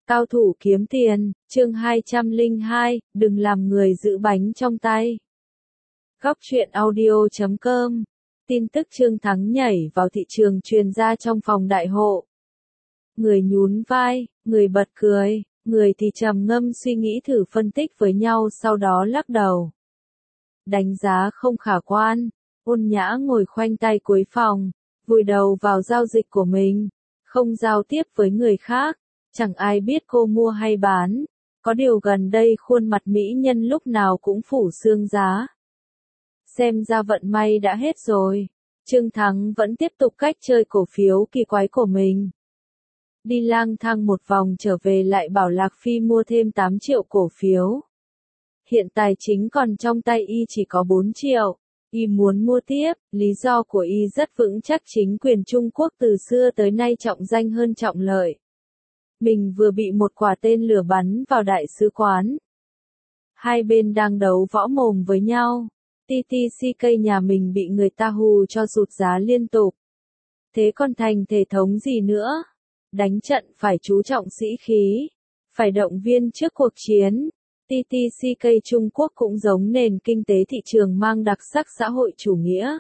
Cao thủ kiếm tiền, chương 202, đừng làm người giữ bánh trong tay. Góc truyện audio.com. Tin tức Trương Thắng nhảy vào thị trường truyền ra trong phòng đại hộ. Người nhún vai, người bật cười, người thì trầm ngâm suy nghĩ thử phân tích với nhau sau đó lắc đầu. Đánh giá không khả quan, ôn nhã ngồi khoanh tay cuối phòng, vùi đầu vào giao dịch của mình, không giao tiếp với người khác. Chẳng ai biết cô mua hay bán, có điều gần đây khuôn mặt mỹ nhân lúc nào cũng phủ sương giá. Xem ra vận may đã hết rồi, Trương Thắng vẫn tiếp tục cách chơi cổ phiếu kỳ quái của mình. Đi lang thang một vòng trở về lại bảo Lạc Phi mua thêm 8 triệu cổ phiếu. Hiện tài chính còn trong tay y chỉ có 4 triệu. Y muốn mua tiếp, lý do của y rất vững chắc, chính quyền Trung Quốc từ xưa tới nay trọng danh hơn trọng lợi. Mình vừa bị một quả tên lửa bắn vào đại sứ quán. Hai bên đang đấu võ mồm với nhau. TTCK nhà mình bị người ta hù cho rụt giá liên tục. Thế còn thành thể thống gì nữa? Đánh trận phải chú trọng sĩ khí, phải động viên trước cuộc chiến. TTCK Trung Quốc cũng giống nền kinh tế thị trường mang đặc sắc xã hội chủ nghĩa.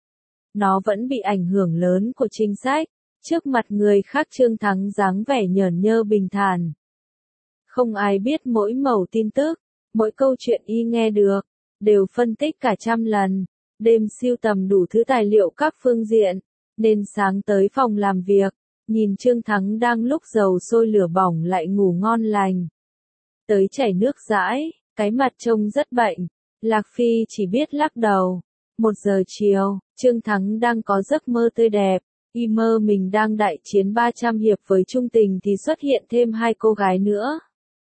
Nó vẫn bị ảnh hưởng lớn của chính sách. Trước mặt người khác Trương Thắng dáng vẻ nhởn nhơ bình thản. Không ai biết mỗi mẩu tin tức, mỗi câu chuyện y nghe được, đều phân tích cả trăm lần, đêm sưu tầm đủ thứ tài liệu các phương diện, nên sáng tới phòng làm việc, nhìn Trương Thắng đang lúc dầu sôi lửa bỏng lại ngủ ngon lành. Tới chảy nước dãi, cái mặt trông rất bệnh, Lạc Phi chỉ biết lắc đầu. 1 giờ chiều, Trương Thắng đang có giấc mơ tươi đẹp. Y mơ mình đang đại chiến 300 hiệp với Trung Tình thì xuất hiện thêm 2 cô gái nữa.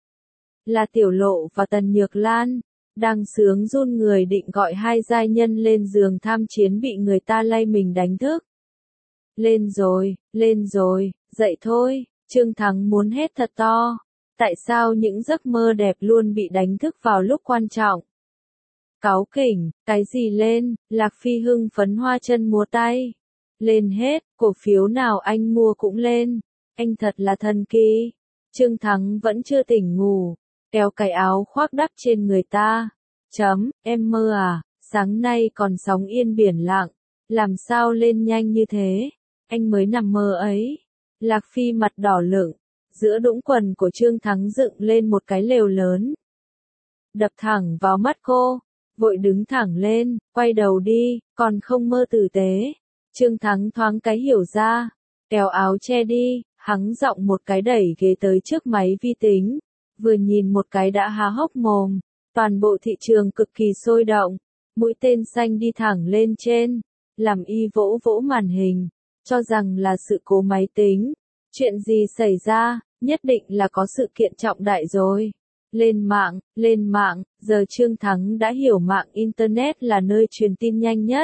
Là Tiểu Lộ và Tần Nhược Lan, đang sướng run người định gọi 2 giai nhân lên giường tham chiến bị người ta lay mình đánh thức. Lên rồi, dậy thôi, Trương Thắng muốn hét thật to. Tại sao những giấc mơ đẹp luôn bị đánh thức vào lúc quan trọng? Cáu kỉnh, cái gì lên, Lạc Phi hưng phấn hoa chân múa tay. Lên hết, cổ phiếu nào anh mua cũng lên. Anh thật là thần kỳ. Trương Thắng vẫn chưa tỉnh ngủ, kéo cái áo khoác đắp trên người ta. Em mơ à, sáng nay còn sóng yên biển lặng, làm sao lên nhanh như thế? Anh mới nằm mơ ấy. Lạc Phi mặt đỏ lựng, giữa đũng quần của Trương Thắng dựng lên một cái lều lớn. Đập thẳng vào mắt cô, vội đứng thẳng lên, quay đầu đi, còn không mơ tử tế. Trương Thắng thoáng cái hiểu ra, kéo áo che đi, hắng giọng một cái đẩy ghế tới trước máy vi tính, vừa nhìn một cái đã há hốc mồm, toàn bộ thị trường cực kỳ sôi động, mũi tên xanh đi thẳng lên trên, làm y vỗ vỗ màn hình, cho rằng là sự cố máy tính, chuyện gì xảy ra, nhất định là có sự kiện trọng đại rồi. Lên mạng, giờ Trương Thắng đã hiểu mạng Internet là nơi truyền tin nhanh nhất.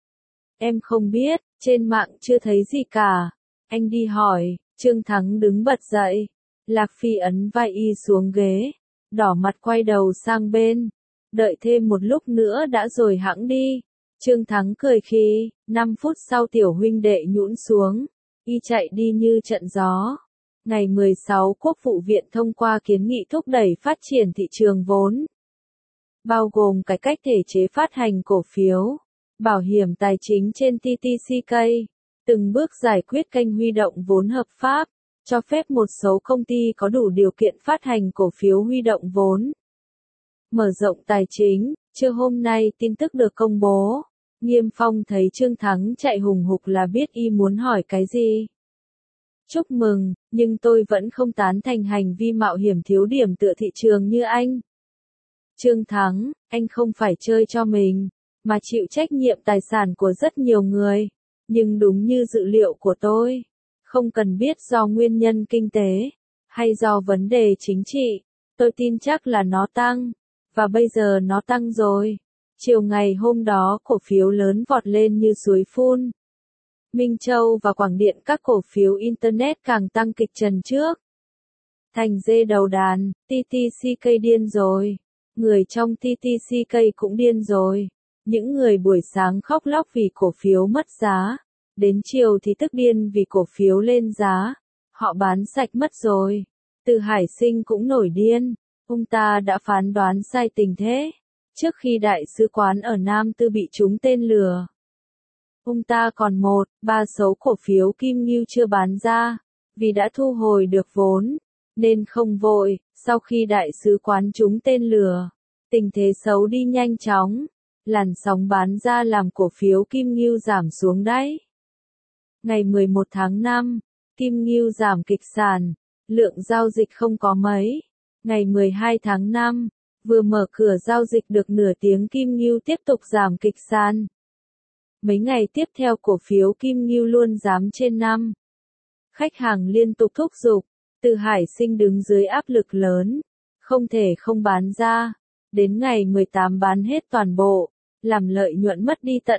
Em không biết, trên mạng chưa thấy gì cả. Anh đi hỏi, Trương Thắng đứng bật dậy. Lạc Phi ấn vai y xuống ghế, đỏ mặt quay đầu sang bên. Đợi thêm một lúc nữa đã rồi hẵng đi. Trương Thắng cười khi, 5 phút sau tiểu huynh đệ nhũn xuống. Y chạy đi như trận gió. Ngày 16 Quốc vụ viện thông qua kiến nghị thúc đẩy phát triển thị trường vốn. Bao gồm cải cách thể chế phát hành cổ phiếu. Bảo hiểm tài chính trên TTCK, từng bước giải quyết kênh huy động vốn hợp pháp, cho phép một số công ty có đủ điều kiện phát hành cổ phiếu huy động vốn. Mở rộng tài chính, trưa hôm nay tin tức được công bố. Nghiêm Phong thấy Trương Thắng chạy hùng hục là biết y muốn hỏi cái gì. Chúc mừng, nhưng tôi vẫn không tán thành hành vi mạo hiểm thiếu điểm tựa thị trường như anh. Trương Thắng, anh không phải chơi cho mình, mà chịu trách nhiệm tài sản của rất nhiều người. Nhưng đúng như dự liệu của tôi, không cần biết do nguyên nhân kinh tế, hay do vấn đề chính trị, tôi tin chắc là nó tăng, và bây giờ nó tăng rồi. Chiều ngày hôm đó cổ phiếu lớn vọt lên như suối phun. Minh Châu và Quảng Điện các cổ phiếu Internet càng tăng kịch trần trước. Thành dê đầu đàn, TTCK điên rồi. Người trong TTCK cũng điên rồi. Những người buổi sáng khóc lóc vì cổ phiếu mất giá, đến chiều thì tức điên vì cổ phiếu lên giá. Họ bán sạch mất rồi. Từ Hải Sinh cũng nổi điên. Ông ta đã phán đoán sai tình thế. Trước khi đại sứ quán ở Nam Tư bị trúng tên lừa, ông ta còn 1/3 số cổ phiếu Kim Ngưu chưa bán ra, vì đã thu hồi được vốn, nên không vội. Sau khi đại sứ quán trúng tên lừa, tình thế xấu đi nhanh chóng, làn sóng bán ra làm cổ phiếu Kim Ngưu giảm xuống đáy. Ngày 11 tháng 5, Kim Ngưu giảm kịch sàn, lượng giao dịch không có mấy. Ngày 12 tháng 5, vừa mở cửa giao dịch được nửa tiếng Kim Ngưu tiếp tục giảm kịch sàn. Mấy ngày tiếp theo cổ phiếu Kim Ngưu luôn giảm trên 5. Khách hàng liên tục thúc giục, Từ Hải Sinh đứng dưới áp lực lớn, không thể không bán ra. Đến ngày 18 bán hết toàn bộ, làm lợi nhuận mất đi tận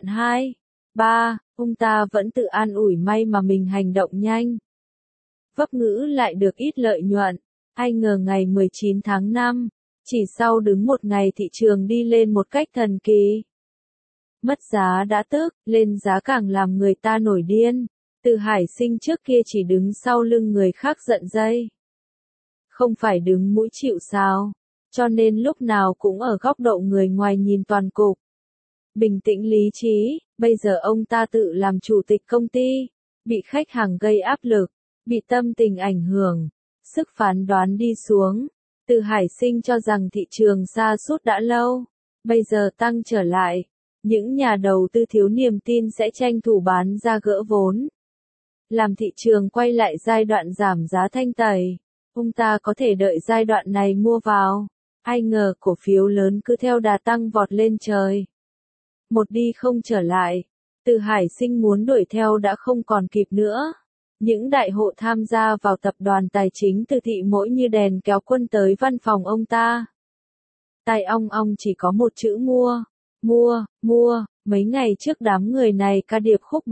2/3, ông ta vẫn tự an ủi may mà mình hành động nhanh. Vấp ngữ lại được ít lợi nhuận. Ai ngờ ngày 19 tháng 5, chỉ sau đứng một ngày thị trường đi lên một cách thần kỳ. Mất giá đã tức, lên giá càng làm người ta nổi điên. Từ Hải Sinh trước kia chỉ đứng sau lưng người khác giận dây, không phải đứng mũi chịu sào, cho nên lúc nào cũng ở góc độ người ngoài nhìn toàn cục. Bình tĩnh lý trí, bây giờ ông ta tự làm chủ tịch công ty, bị khách hàng gây áp lực, bị tâm tình ảnh hưởng, sức phán đoán đi xuống. Từ Hải Sinh cho rằng thị trường sa sút đã lâu, bây giờ tăng trở lại, những nhà đầu tư thiếu niềm tin sẽ tranh thủ bán ra gỡ vốn, làm thị trường quay lại giai đoạn giảm giá thanh tẩy. Ông ta có thể đợi giai đoạn này mua vào. Ai ngờ cổ phiếu lớn cứ theo đà tăng vọt lên trời, một đi không trở lại. Từ Hải Sinh muốn đuổi theo đã không còn kịp nữa. Những đại hộ tham gia vào tập đoàn tài chính Từ Thị mỗi như đèn kéo quân tới văn phòng ông ta. Tai ong ong chỉ có một chữ mua, mua, mua. Mấy ngày trước đám người này ca điệp khúc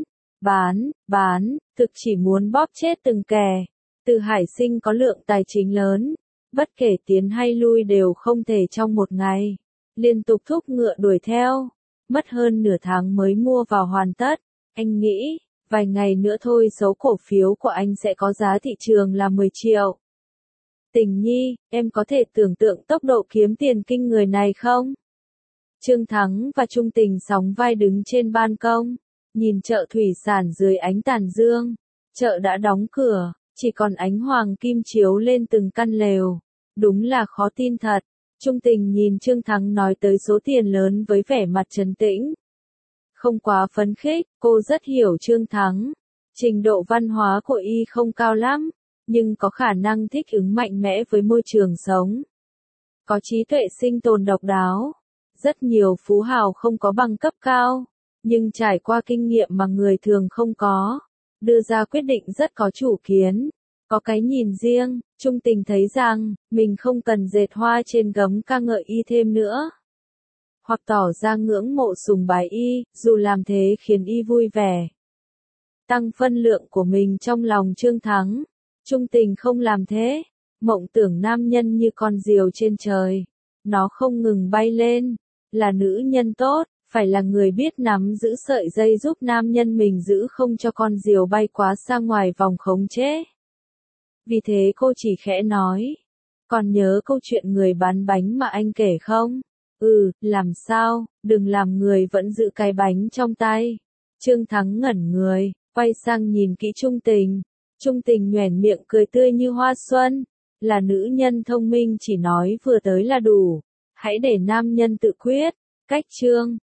bán, thực chỉ muốn bóp chết từng kẻ. Từ Hải Sinh có lượng tài chính lớn, bất kể tiến hay lui đều không thể trong một ngày liên tục thúc ngựa đuổi theo. Mất hơn nửa tháng mới mua vào hoàn tất. Anh nghĩ, vài ngày nữa thôi số cổ phiếu của anh sẽ có giá thị trường là 10 triệu. Tình Nhi, em có thể tưởng tượng tốc độ kiếm tiền kinh người này không? Trương Thắng và Trung Tình sóng vai đứng trên ban công, nhìn chợ thủy sản dưới ánh tàn dương. Chợ đã đóng cửa, chỉ còn ánh hoàng kim chiếu lên từng căn lều. Đúng là khó tin thật. Trung Tình nhìn Trương Thắng nói tới số tiền lớn với vẻ mặt trấn tĩnh, không quá phấn khích. Cô rất hiểu Trương Thắng. Trình độ văn hóa của y không cao lắm, nhưng có khả năng thích ứng mạnh mẽ với môi trường sống. Có trí tuệ sinh tồn độc đáo. Rất nhiều phú hào không có bằng cấp cao, nhưng trải qua kinh nghiệm mà người thường không có, đưa ra quyết định rất có chủ kiến, có cái nhìn riêng. Trung Tình thấy rằng, mình không cần dệt hoa trên gấm ca ngợi y thêm nữa, hoặc tỏ ra ngưỡng mộ sùng bái y, dù làm thế khiến y vui vẻ, tăng phân lượng của mình trong lòng Trương Thắng. Trung Tình không làm thế. Mộng tưởng nam nhân như con diều trên trời, nó không ngừng bay lên. Là nữ nhân tốt, phải là người biết nắm giữ sợi dây giúp nam nhân mình giữ không cho con diều bay quá xa ngoài vòng khống chế. Vì thế cô chỉ khẽ nói, còn nhớ câu chuyện người bán bánh mà anh kể không? Làm sao, đừng làm người vẫn giữ cái bánh trong tay. Trương Thắng ngẩn người, quay sang nhìn kỹ Trung Tình. Trung Tình nhoẻn miệng cười tươi như hoa xuân. Là nữ nhân thông minh chỉ nói vừa tới là đủ. Hãy để nam nhân tự quyết. Cách Trương